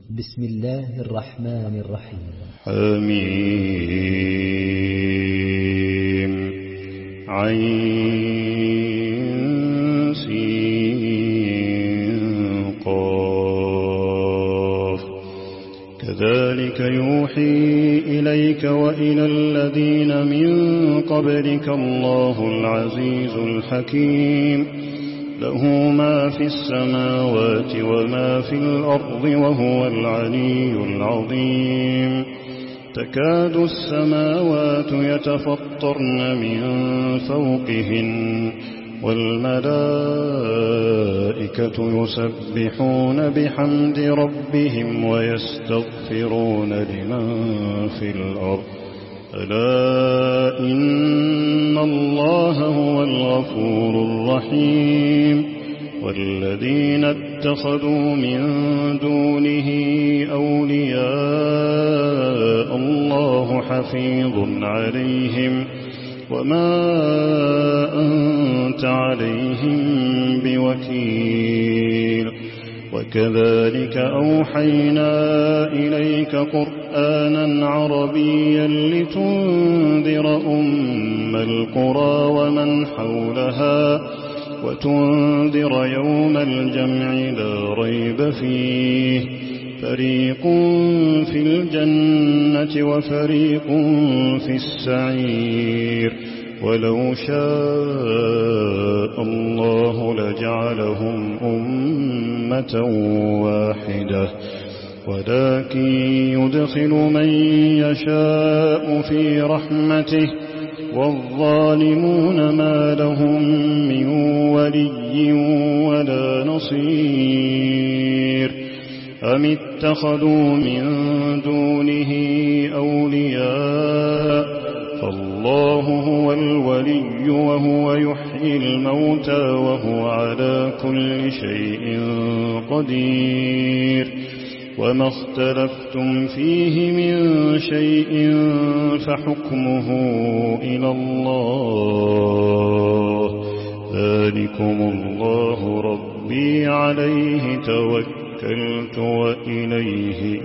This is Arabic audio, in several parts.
بسم الله الرحمن الرحيم. حميم عين سين قاف كذلك يوحي إليك وإلى الذين من قبلك الله العزيز الحكيم له ما في السماوات وما في الأرض وهو العلي العظيم تكاد السماوات يتفطرن من فوقهن والملائكة يسبحون بحمد ربهم ويستغفرون لمن في الأرض ألا إن الله هو الغفور الرحيم والذين اتخذوا من دونه أولياء الله حفيظ عليهم وما أنت عليهم بوكيل وكذلك أوحينا إليك قرآنا عربيا لتنذر أم القرى ومن حولها وتنذر يوم الجمع لا ريب فيه فريق في الجنة وفريق في السعير ولو شاء الله لجعلهم أمة واحدة ولكن يدخل من يشاء في رحمته والظالمون ما لهم من ولي ولا نصير أم اتخذوا من دونه أولياء فالله هو الولي وهو يحيي الموتى وهو على كل شيء قدير وما اختلفتم فيه من شيء فحكمه إلى الله ذلكم الله ربي عليه توكلت وإليه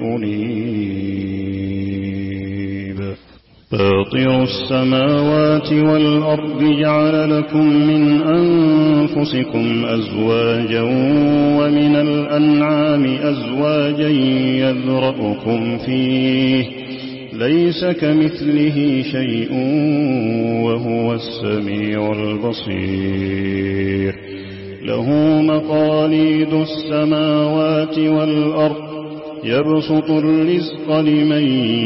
أنيب فاطر السماوات والأرض جعل لكم من أنفسكم أزواجا ومن الأنعام أزواجا يذرأكم فيه ليس كمثله شيء وهو السميع البصير له مقاليد السماوات والأرض يبسط الرزق لمن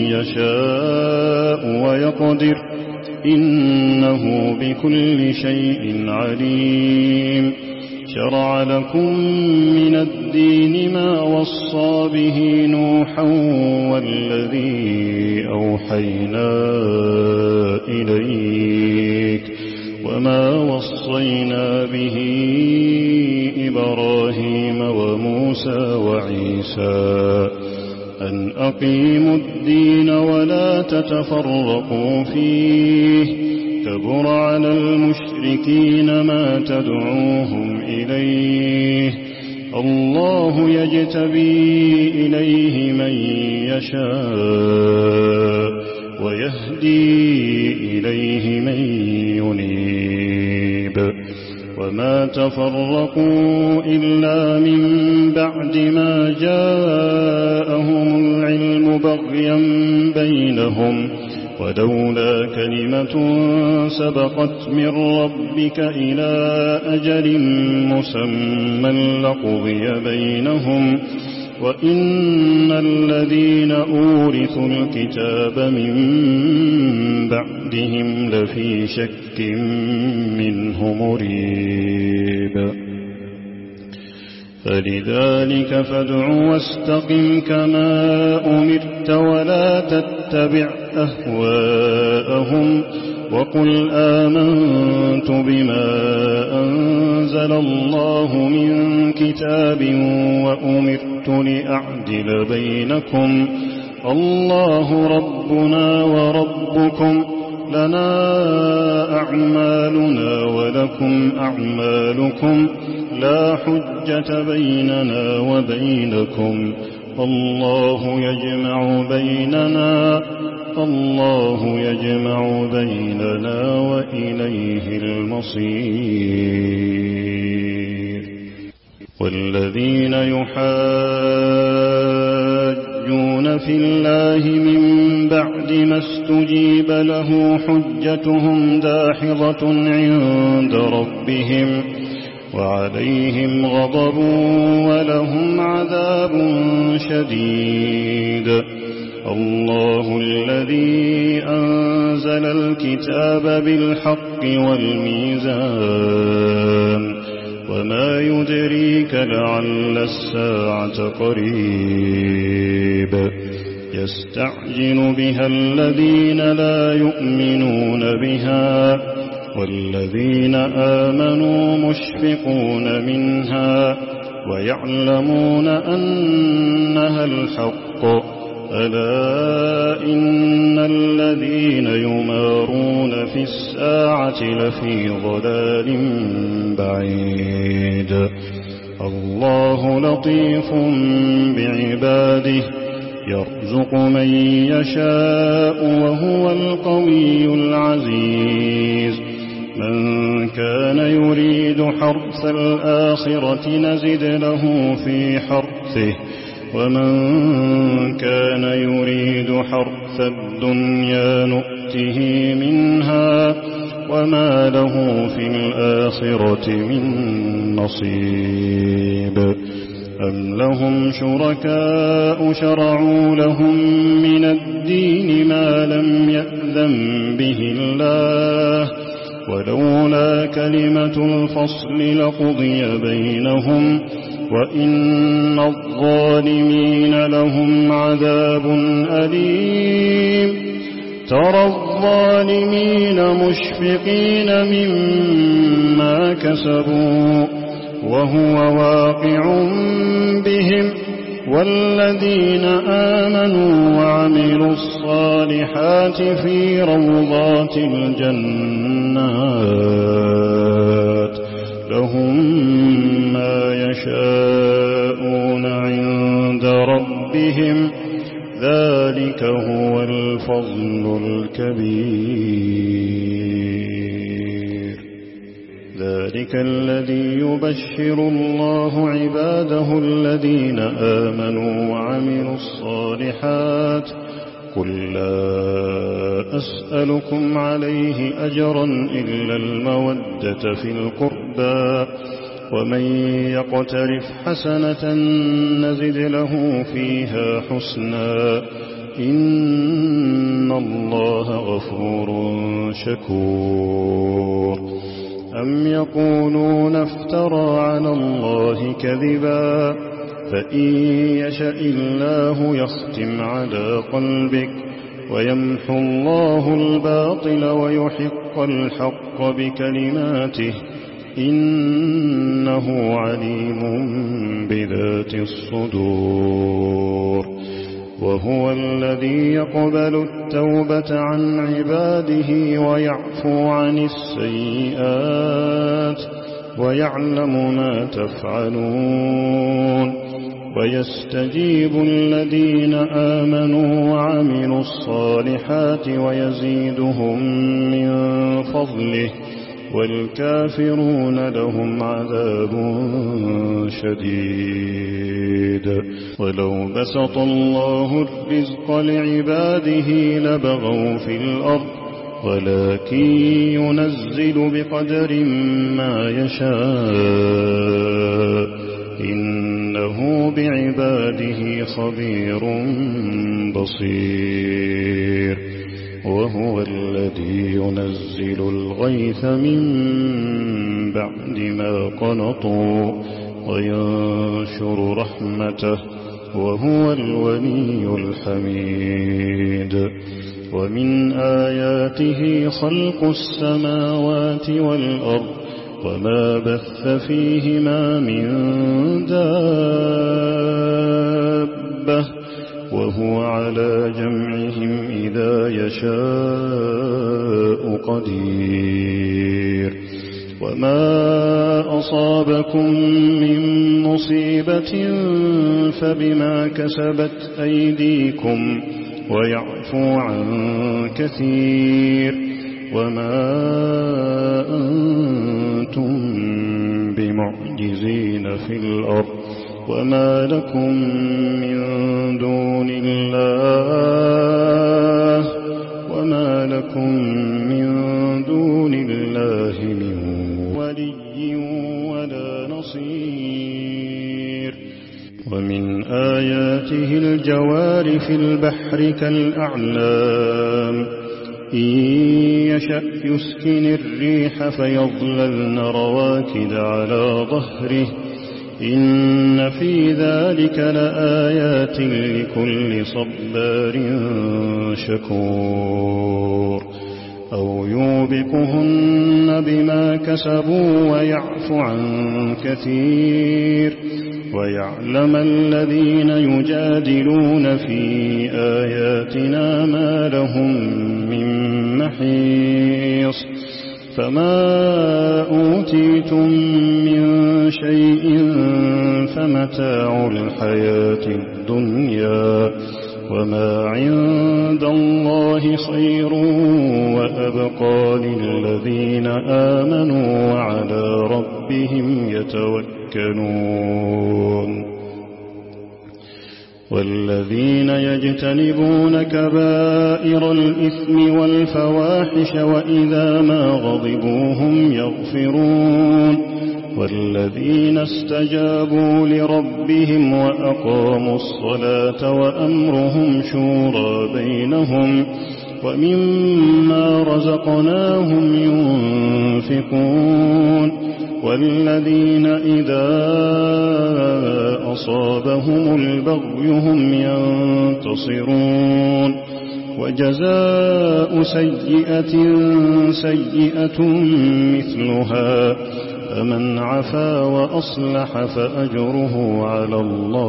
يشاء ويقدر إنه بكل شيء عليم شرع لكم من الدين ما وصى به نوحا والذي أوحينا إليك وما وصينا به إبراهيم وموسى وعيسى أن أقيموا الدين ولا تتفرقوا فيه كبر على المشركين ما تدعوهم إليه الله يجتبي إليه من يشاء ويهدي إليه من ينيب وما تفرقوا إلا من بعد ما جاءهم العلم بغيا بينهم ولولا كلمة سبقت من ربك إلى أجل مسمى لقضي بينهم وإن الذين أورثوا الكتاب من بعدهم لفي شك منه مريب فلذلك فادع واستقم كما أمرت ولا تتبع أهواءهم وقل آمنت بما أنزل الله من كتاب وأمرت لأعدل بينكم الله ربنا وربكم لنا أعمالنا ولكم أعمالكم لا حجة بيننا وبينكم الله يجمع بيننا وإليه المصير. والذين يحاجون في الله من بعد ما استجيب له حجتهم داحضة عند ربهم وعليهم غضب ولهم عذاب شديد. الله الذي أنزل الكتاب بالحق والميزان وما يدريك لعل الساعة قريب. يستعجل بها الذين لا يؤمنون بها والذين آمنوا مشفقون منها ويعلمون أنها الحق. ألا إن الذين يمارون في الساعة لفي ضلال بعيد. الله لطيف بعباده يرزق من يشاء وهو القوي العزيز. من كان يريد حرث الآخرة نزد له في حرثه ومن كان يريد حرث الدنيا نؤته منها وما له في الآخرة من نصيب. أم لهم شركاء شرعوا لهم من الدين ما لم يأذن به الله ولولا كلمة الفصل لقضي بينهم وإن الظالمين لهم عذاب أليم. ترى الظالمين مشفقين مما كسبوا وهو واقع بهم والذين آمنوا وعملوا الصالحات في روضات الجنات لهم ما يشاءون عند ربهم ذلك هو الفضل الكبير. ذلك الذي يبشر الله عباده الذين آمنوا وعملوا الصالحات قل لا أسألكم عليه أجرا إلا المودة في القربى ومن يقترف حسنة نزد له فيها حسنا إن الله غفور شكور. أم يقولون افترى على الله كذبا فإن يشأ الله يختم على قلبك ويمحو الله الباطل ويحق الحق بكلماته إنه عليم بذات الصدور. وهو الذي يقبل التوبة عن عباده ويعفو عن السيئات ويعلم ما تفعلون ويستجيب الذين آمنوا وعملوا الصالحات ويزيدهم من فضله والكافرون لهم عذاب شديد. ولو بسط الله الرزق لعباده لبغوا في الأرض ولكن ينزل بقدر ما يشاء إنه بعباده خبير بصير. وهو الذي ينزل الغيث من بعد ما قنطوا وينشر رحمته وهو الولي الحميد. ومن آياته خلق السماوات والأرض وما بث فيهما من دابة وهو على جمعهم إذا يشاء قدير. وما أصابكم من مصيبة فبما كسبت أيديكم ويعفو عن كثير وما أنتم بمعجزين في الأرض وما لكم من دون الله من ولي ولا نصير. ومن آياته الجوار في البحر كالأعلام إن يشأ يسكن الريح فيظللن رواكد على ظهره إن في ذلك لآيات لكل صبار شكور. أو يوبقهن بما كسبوا ويعفو عن كثير ويعلم الذين يجادلون في آياتنا ما لهم من محيص. فما أوتيتم من شيء فمتاع الحياة الدنيا وما عند الله خير وأبقى للذين آمنوا وعلى ربهم يتوكلون. والذين يجتنبون كبائر الإثم والفواحش وإذا ما غضبوا هم يغفرون. والذين استجابوا لربهم وأقاموا الصلاة وأمرهم شورى بينهم ومما رزقناهم ينفقون. والذين إذا أصابهم البغي هم ينتصرون. وجزاء سيئة سيئة مثلها فمن عفا وأصلح فأجره على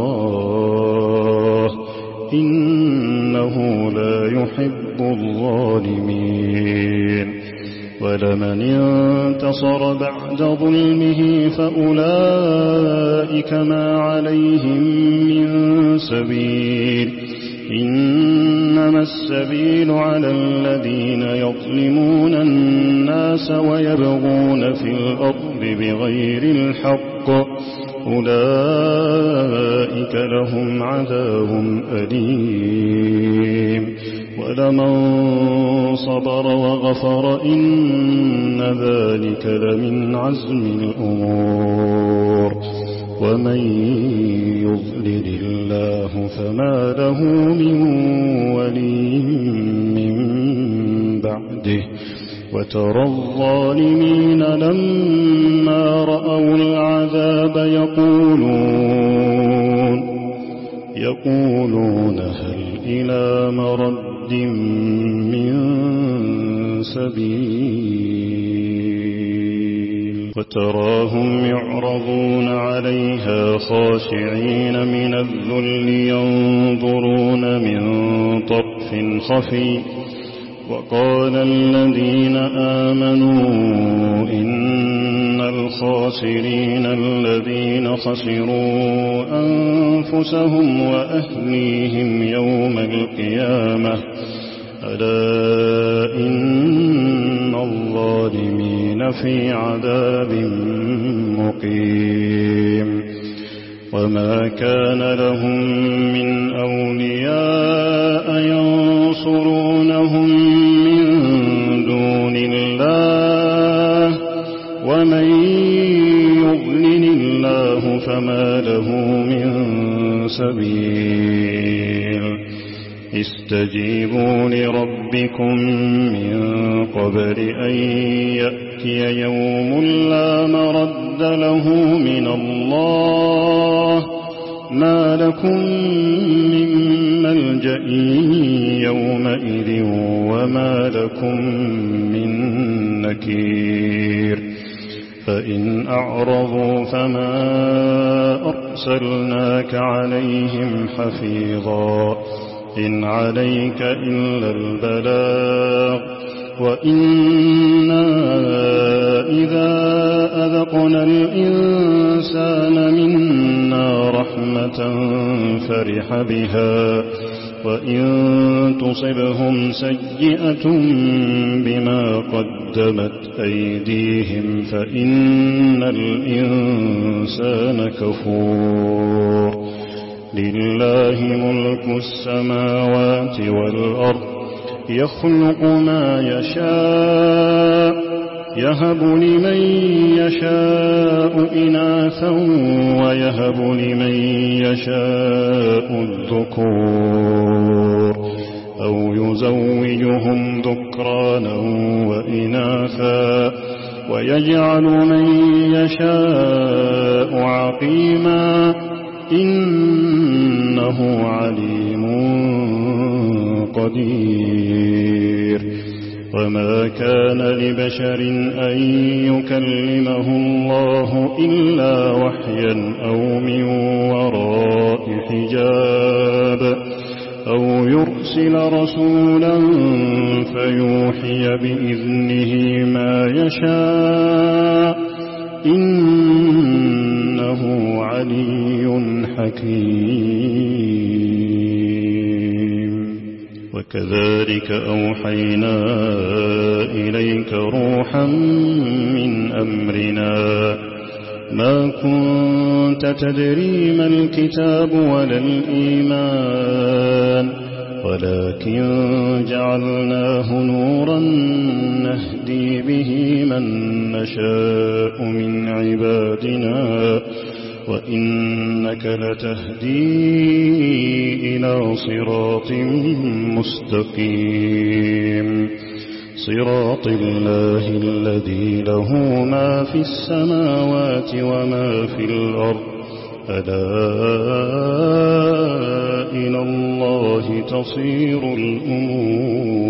الله إنه لا يحب الظالمين. ولمن انتصر بعد ظلمه فأولئك ما عليهم من سبيل إنما السبيل على الذين يظلمون الناس ويبغون في الأرض بغير الحق أولئك لهم عذاب أليم. ولمن صبر وغفر إن ذلك لمن عزم الأمور. ومن يضلل الله فما له من ولي من بعده. وترى الظالمين لما رأوا العذاب يقولون هل إلى مرد من سبيل. وتراهم يعرضون عليها خاشعين من الذل ينظرون من طرف خفي. وقال الذين آمنوا إن الخاسرين الذين خسروا أنفسهم وأهليهم يوم القيامة ألا إن الظالمين في عذاب مقيم. وما كان لهم من أولياء ينصرونهم من دون الله ومن يضلل الله فما له من سبيل. استجيبوا لربكم من قبل أن يأتي يوم لا مرد له من الله ما لكم من ملجأ يومئذ وما لكم من نكير. فإن أعرضوا فما أرسلناك عليهم حفيظا إن عليك إلا البلاغ وإنا إذا أذقنا الإنسان منا رحمة فرح بها وإن تصبهم سيئة بما قدمت أيديهم فإن الإنسان كفور لله ملك السماوات والأرض يخلق ما يشاء يهب لمن يشاء إناثا ويهب لمن يشاء الذكور أو يزوجهم ذكرانا وإناثا ويجعل من يشاء عقيما إنه عليم قدير وما كان لبشر أن يكلمه الله إلا وحيا أو من وراء حجاب أو يرسل رسولا فيوحي بإذنه ما يشاء إنه علي حكيم وكذلك أوحينا إليك روحا من أمرنا ما كنت تدري ما الكتاب ولا الإيمان ولكن جعلناه نورا نهدي به من نشاء من عبادنا وإنك لتهدي إلى صراط مستقيم صراط الله الذي له ما في السماوات وما في الأرض ألا إلى الله تصير الأمور